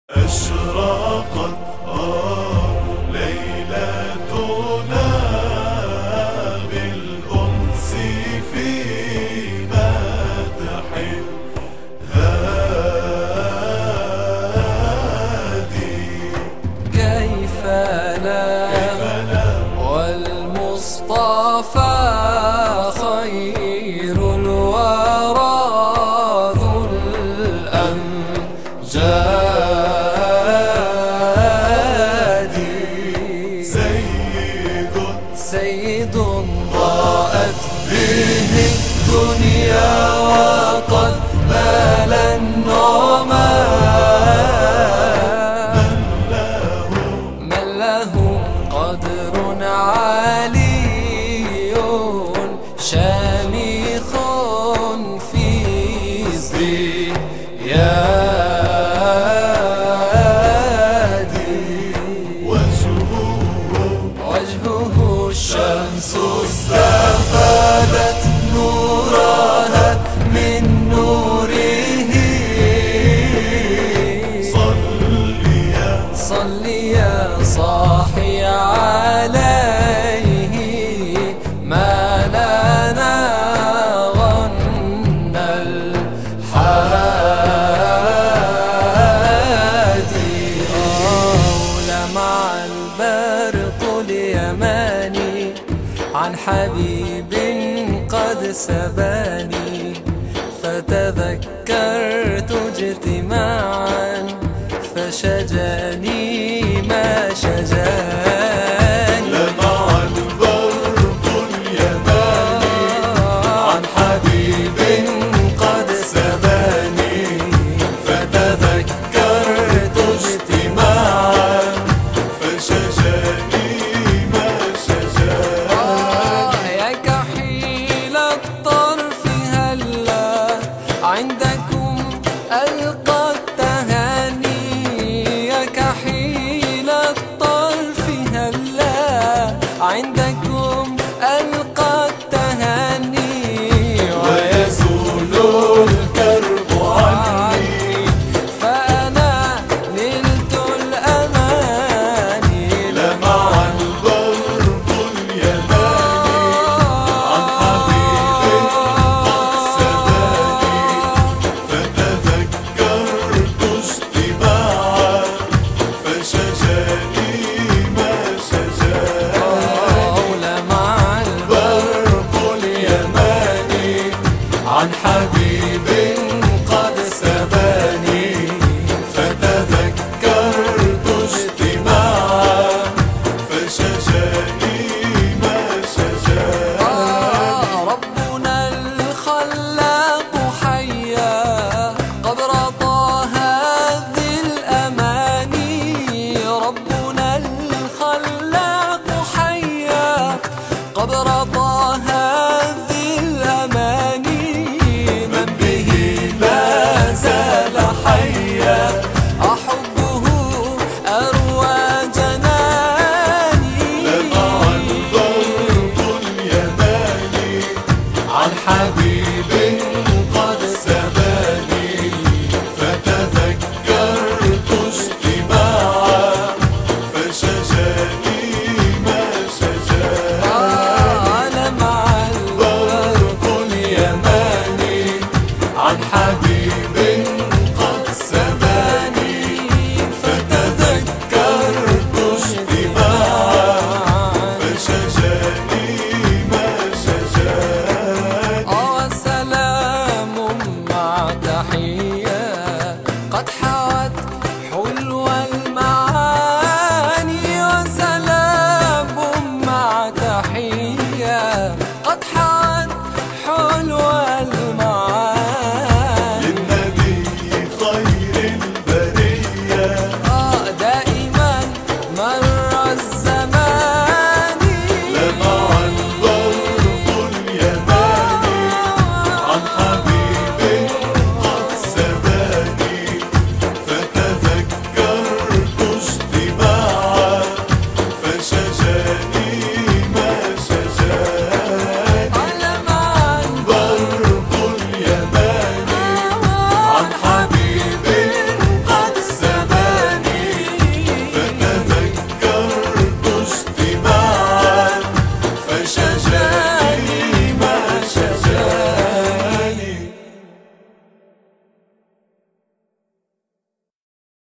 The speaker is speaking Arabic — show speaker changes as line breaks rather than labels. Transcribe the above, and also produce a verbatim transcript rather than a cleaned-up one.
أشرقت آه ليلتنا بالأنس في مدح الهادي.
كيف لا والمصطفى خير الورى ذو الأمجاد.
سيد
سيد ضاءت به الدنيا وقد مال النعمى. من له قدر عالي شامخ في ازديادي. وجهه الشمس استفادت نورها من نوره. صل يا صاحي عليه ما لنا غن الحادي. لمع البرق اليماني عن حبيب قد سباني. فتذكرت اجتماعا فشجاني